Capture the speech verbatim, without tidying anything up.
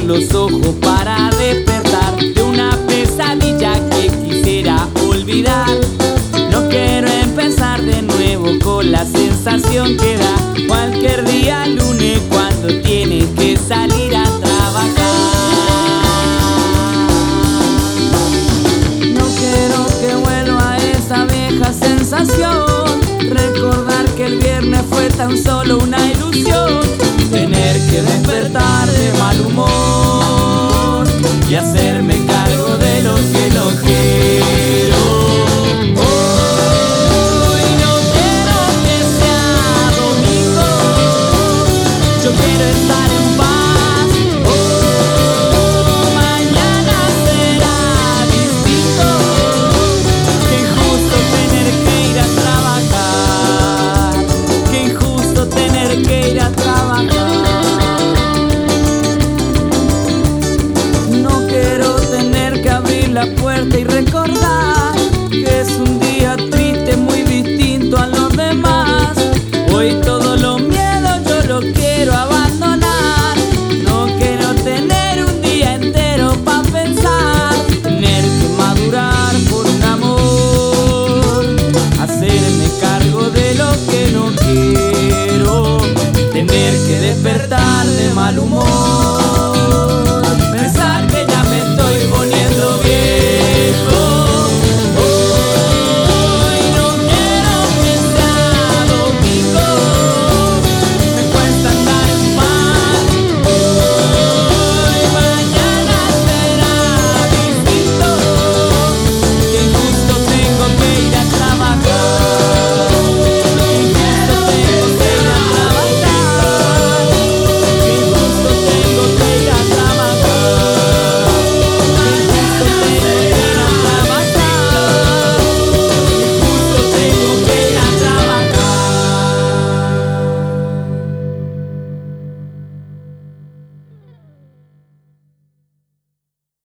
los ojos para despertar de una pesadilla que quisiera olvidar. No quiero empezar de nuevo con la sensación que da cualquier día lunes cuando tienes que salir a trabajar. No quiero que vuelva a esa vieja sensación, recordar que el viernes fue tan solo una ilusión, tener que despertar de mal humor y hacerme